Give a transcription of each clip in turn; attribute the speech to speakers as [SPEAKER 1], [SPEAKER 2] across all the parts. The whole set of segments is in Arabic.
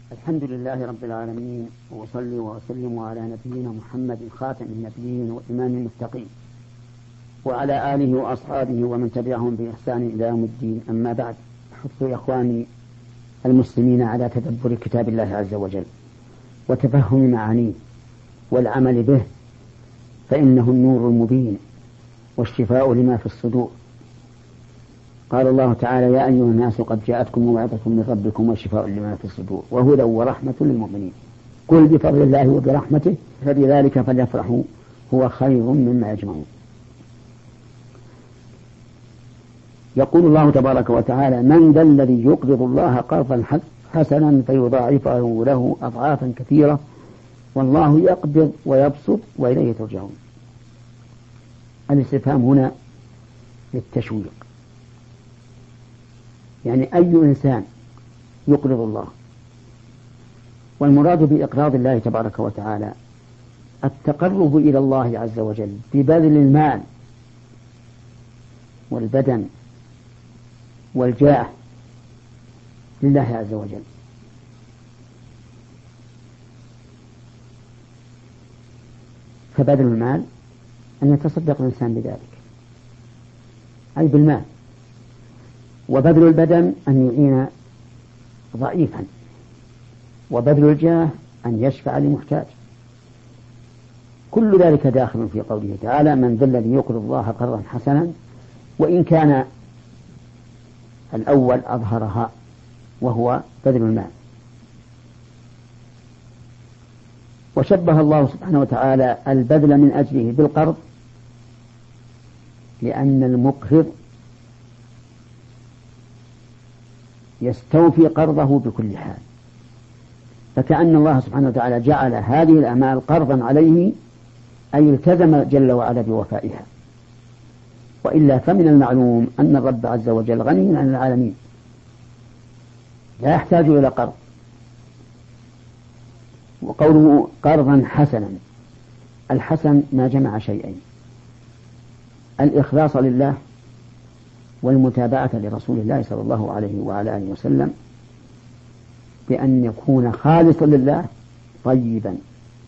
[SPEAKER 1] الحمد لله رب العالمين، وأصلي وأسلم على نبينا محمد خاتم النبيين وإمام المتقين، وعلى آله وأصحابه ومن تبعهم بإحسان إلى يوم الدين. أما بعد، حثوا يا إخواني المسلمين على تدبر كتاب الله عز وجل وتفهم معانيه والعمل به، فإنه النور المبين والشفاء لما في الصدور. قال الله تعالى: يا أيها الناس قد جاءتكم موعظة من ربكم وشفاء لما في الصدور وهدى ورحمة للمؤمنين. قل بفضل الله وبرحمته فبذلك فليفرحوا هو خير مما يجمعون. يقول الله تبارك وتعالى: من ذا الذي يقرض الله قرضا حسنا فيضاعفه له أضعافا كثيرة والله يقبض ويبسط وإليه ترجعون. الاستفهام هنا للتشويق، يعني أي إنسان يقرض الله، والمراد بإقراض الله تبارك وتعالى التقرب إلى الله عز وجل ببذل المال والبدن والجاه لله عز وجل. فبذل المال أن يتصدق الإنسان بذلك أي بالمال، وبذل البدن أن يعين ضعيفا، وبذل الجاه أن يشفع لمحتاج. كل ذلك داخل في قوله تعالى: من ذا الذي يقرض الله قرضا حسنا، وإن كان الأول أظهرها وهو بذل المال. وشبه الله سبحانه وتعالى البذل من أجله بالقرض، لأن المقرض يستوفي قرضه بكل حال، فكأن الله سبحانه وتعالى جعل هذه الأعمال قرضا عليه، أي التزم جل وعلا بوفائها. وإلا فمن المعلوم أن الرب عز وجل غني عن العالمين لا يحتاج إلى قرض. وقوله قرضا حسنا، الحسن ما جمع شيئين: الإخلاص لله والمتابعة لرسول الله صلى الله عليه وعلى آله وسلم، بأن يكون خالصا لله طيبا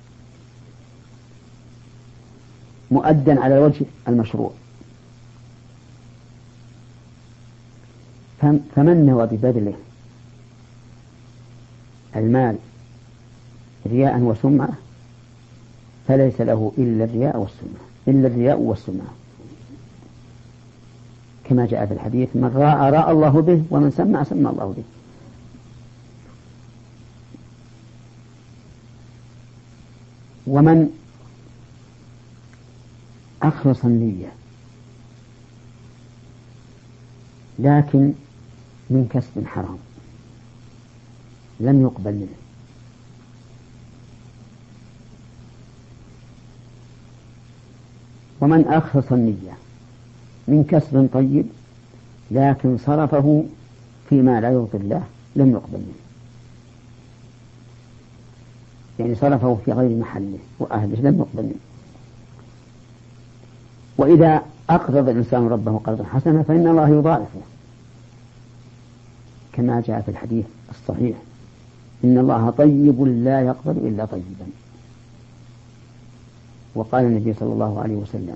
[SPEAKER 1] مؤدا على الوجه المشروع. فمن نوى ببذله المال رياء وسمعة فليس له إلا الرياء والسمعة، كما جاء في الحديث: من راى راى الله به، ومن سمع سمع الله به. ومن أخلص النية لكن من كسب حرام لم يقبل منه. ومن أخلص النية من كسب طيب لكن صرفه فيما لا يرضي الله لم يقبل منه، يعني صرفه في غير محله وأهله لم يقبل منه. وإذا أقرض الإنسان ربه قرضا حسنا فإن الله يضاعفه، كما جاء في الحديث الصحيح: إن الله طيب لا يقبل إلا طيبا. وقال النبي صلى الله عليه وسلم: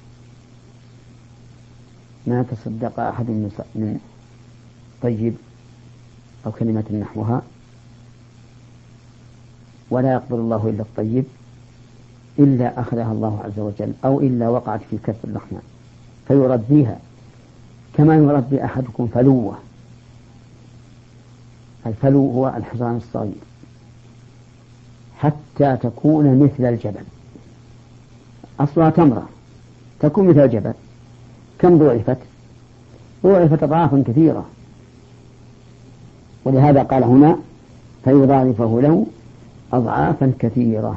[SPEAKER 1] ما تصدق أحد من طيب أو كلمة نحوها ولا يقبل الله إلا الطيب إلا أخذها الله عز وجل، أو إلا وقعت في كف الرحمن فيربيها كما يربي أحدكم فلوه. الفلو هو الحصان الصغير حتى تكون مثل الجبل، أصلها تمرة تكون مثل الجبل. كم ضعفت أضعافا كثيرة. ولهذا قال هنا: فيضاعفه له أضعافا كثيرة.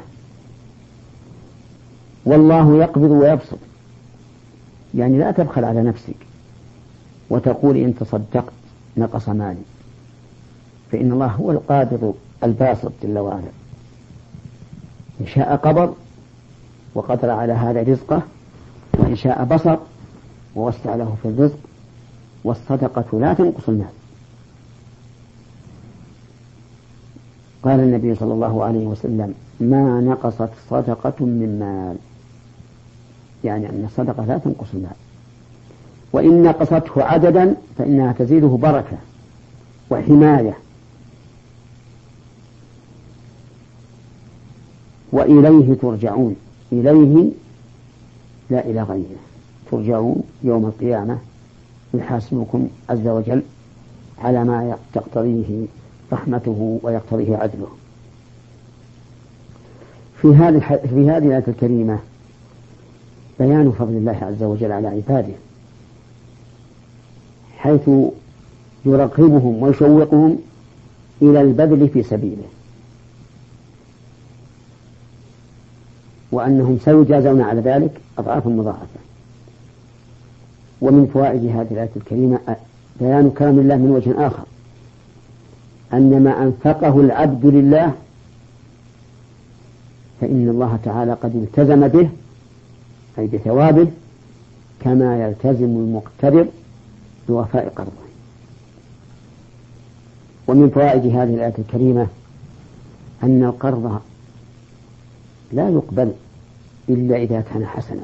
[SPEAKER 1] والله يقبض ويبسط، يعني لا تبخل على نفسك وتقول إن تصدقت نقص مالي، فإن الله هو القابض الباسط جل وعلا. إن شاء قبض وقدر على هذا رزقه، وإن شاء بسط ووسع له في الرزق. والصدقة لا تنقص المال. قال النبي صلى الله عليه وسلم: ما نقصت صدقة من مال، يعني أن الصدقة لا تنقص المال، وإن نقصته عددا فإنها تزيده بركة وحماية. وإليه ترجعون، إليه لا إلى غيره، ترجعون يوم القيامة يحاسبكم عز وجل على ما تقتضيه رحمته ويقتضيه عدله. في هذه الآية الكريمة بيان فضل الله عز وجل على عباده، حيث يرغبهم ويشوقهم إلى البذل في سبيله، وأنهم سيجازون على ذلك أضعافا مضاعفة. ومن فوائد هذه الآية الكريمة بيان كرم الله من وجه آخر، أن ما أنفقه العبد لله فإن الله تعالى قد التزم به، أي بثوابه، كما يلتزم المقتدر بوفاء قرضه. ومن فوائد هذه الآية الكريمة أن القرض لا يقبل إلا إذا كان حسنا،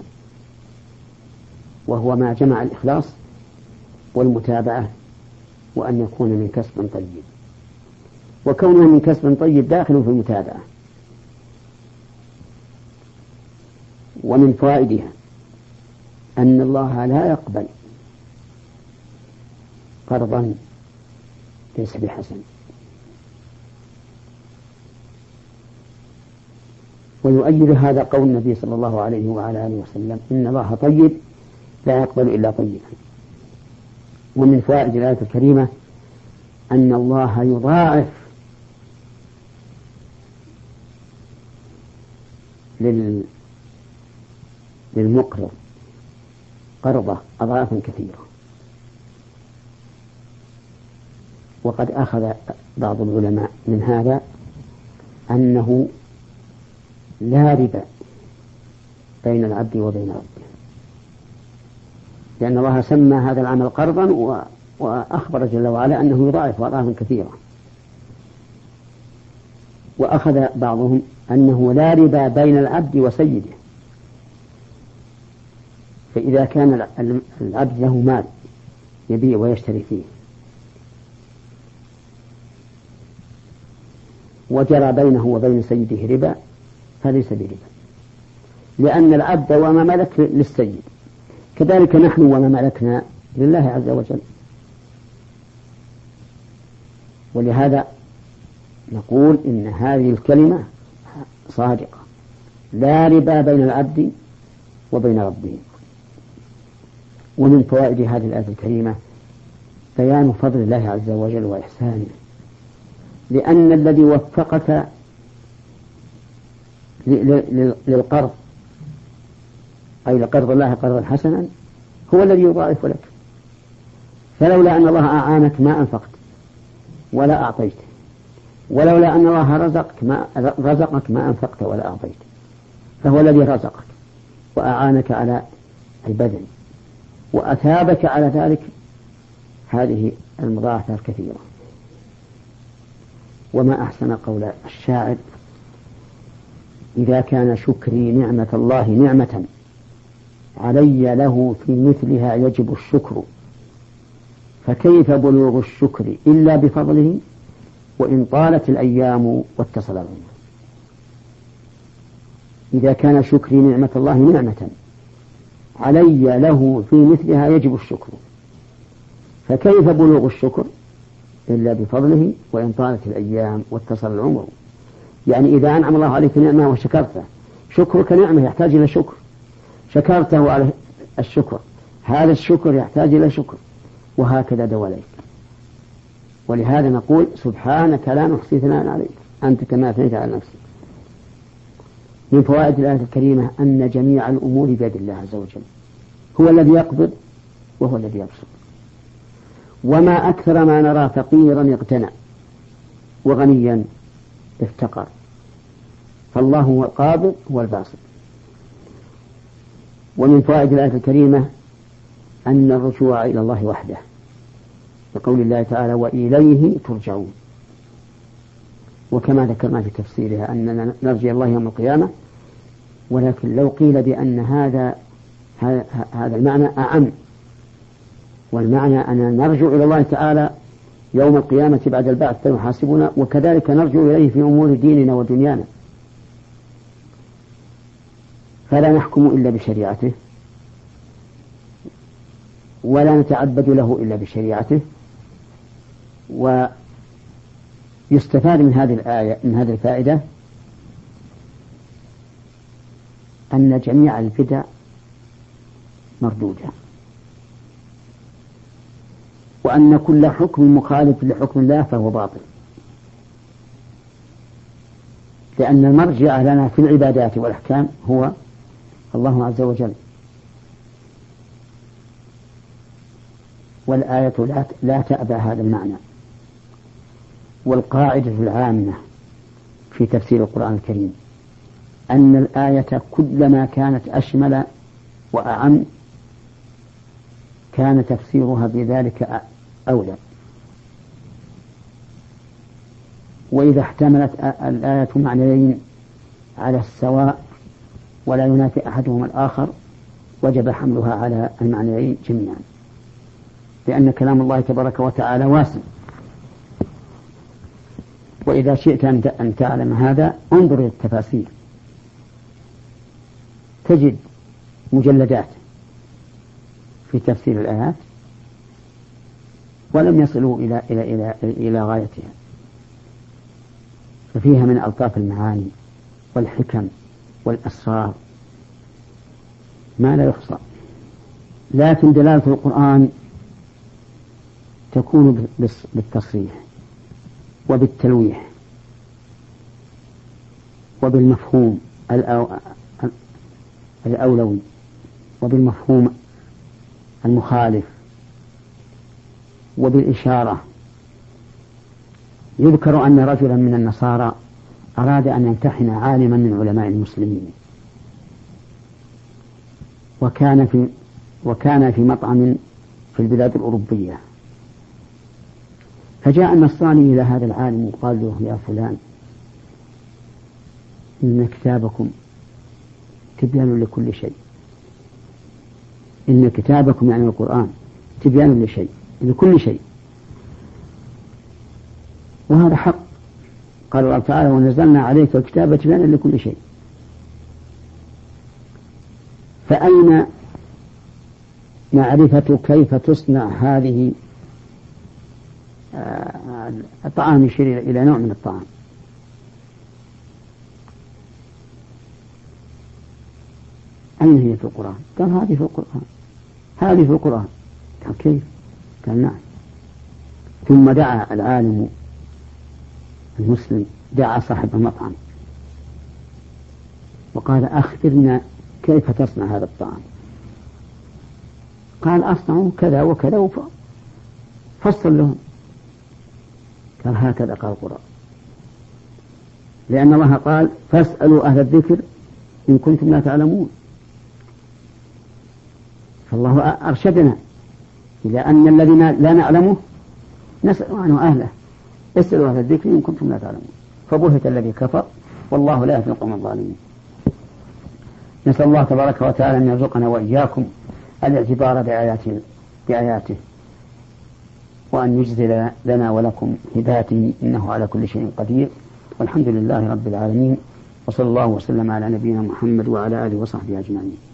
[SPEAKER 1] وهو ما جمع الإخلاص والمتابعة، وأن يكون من كسب طيب، وكونه من كسب طيب داخل في المتابعة. ومن فوائدها أن الله لا يقبل قرضا ليس بحسن، ويؤيد هذا قول النبي صلى الله عليه وعلى آله وسلم: إن الله طيب لا يقبل إلا طيبا. ومن فوائد الآية الكريمة أن الله يضاعف للمقرض قرضه أضعافا كثيرة. وقد أخذ بعض العلماء من هذا أنه لا ربا بين العبد وبين ربه، لأن الله سمى هذا العمل قرضا وأخبر جل وعلا أنه يضاعف أضعافا كثيرة. وأخذ بعضهم أنه لا ربا بين العبد وسيده، فإذا كان العبد له مال يبيع ويشتري فيه وجرى بينه وبين سيده ربا فليس بربا، لأن العبد وما ملك للسيد، كذلك نحن وما ملكنا لله عز وجل. ولهذا نقول إن هذه الكلمة صادقة، لا ربا بين العبد وبين ربه. ومن فوائد هذه الآية الكريمة بيان فضل الله عز وجل وإحسانه، لأن الذي وفقك للقرض، أي لقرض الله قرضا حسنا، هو الذي يضاعف لك. فلولا أن الله أعانك ما أنفقت ولا أعطيت، ولولا أن الله رزقك ما أنفقت ولا أعطيت، فهو الذي رزقك وأعانك على البذل وأثابك على ذلك هذه المضاعفة الكثيرة. وما أحسن قول الشاعر: إذا كان شكري نعمة الله نعمة علي له في مثلها يجب الشكر، فكيف بلوغ الشكر إلا بفضله وإن طالت الأيام واتصل العمر. إذا كان شكري نعمة الله نعمة علي له في مثلها يجب الشكر، فكيف بلوغ الشكر إلا بفضله وإن طالت الأيام واتصل العمر. يعني إذا أنعم الله عليك نعمة وشكرته، شكرك نعمة يحتاج إلى شكر، شكرته على الشكر، هذا الشكر يحتاج إلى شكر، وهكذا دواليك. ولهذا نقول: سبحانك لا نحصي ثناء عليك أنت كما أثنيت على نفسك. من فوائد الآية الكريمة أن جميع الأمور بيد الله عز وجل، هو الذي يقبض وهو الذي يبسط. وما أكثر ما نرى فقيرا اغتنى وغنيا افتقر، فالله هو القابض هو الباسط. ومن فوائد الآية الكريمة أن الرجوع إلى الله وحده، بقول الله تعالى: وإليه ترجعون. وكما ذكرنا في تفسيرها أننا نرجي الله يوم القيامة، ولكن لو قيل بأن هذا المعنى أعم، والمعنى أننا نرجع إلى الله تعالى يوم القيامة بعد البعث فيحاسبنا، وكذلك نرجع إليه في أمور ديننا ودنيانا، فلا نحكم إلا بشريعته ولا نتعبد له إلا بشريعته. ويستفاد من هذه الآية، من هذه الفائدة، أن جميع البدع مردودة، وأن كل حكم مخالف لحكم الله فهو باطل، لأن المرجع لنا في العبادات والأحكام هو الله عز وجل. والآية لا تأبى هذا المعنى. والقاعدة العامة في تفسير القرآن الكريم أن الآية كلما كانت أشمل وأعم كان تفسيرها بذلك أولى. وإذا احتملت الآية معنيين على السواء ولا ينافي أحدهما الآخر وجب حملها على المعنيين جميعا، لأن كلام الله تبارك وتعالى واسع. وإذا شئت أن تعلم هذا انظر إلى التفاسير، تجد مجلدات في تفسير الآيات ولم يصلوا إلى غايتها، ففيها من ألطاف المعاني والحكم والأسرار ما لا يحصى. لكن دلالة القرآن تكون بالتصريح وبالتلويح وبالمفهوم الأولوي وبالمفهوم المخالف وبالإشارة. يذكر أن رجلا من النصارى أراد أن يمتحن عالما من علماء المسلمين، وكان في مطعم في البلاد الأوروبية، فجاء النصراني إلى هذا العالم وقال له: يا فلان، إن كتابكم تبيان لكل شيء، إن كتابكم يعني القرآن تبيان لكل شيء، وهذا حق. قال الله تعالى: ونزلنا عليك الكتاب تبيانا لكل شيء. فأين معرفة كيف تصنع هذه الطعام؟ يشير إلى نوع من الطعام. أين هي في القرآن؟ قال: هذه في القرآن، هذه في القرآن. قال: كيف؟ قال: نعم. ثم دعا العالم المسلم، دعا صاحب المطعم وقال: أخبرنا كيف تصنع هذا الطعام؟ قال: أصنع كذا وكذا، فصل لهم. قال: هكذا قال القرآن، لأن الله قال: فاسألوا أهل الذكر إن كنتم لا تعلمون. فالله أرشدنا إلى أن الذين لا نعلمه نسأل عنه أهله، اسألوا أهل الذكر إن كنتم لا تعلمون. فبهت الذي كفر والله لا يهدي القوم الظالمين. نسأل الله تبارك وتعالى أن يرزقنا وإياكم الاعتبار بآياته وأن يجزل لنا ولكم هدايته، إنه على كل شيء قدير. والحمد لله رب العالمين، وصلى الله وسلم على نبينا محمد وعلى آله وصحبه أجمعين.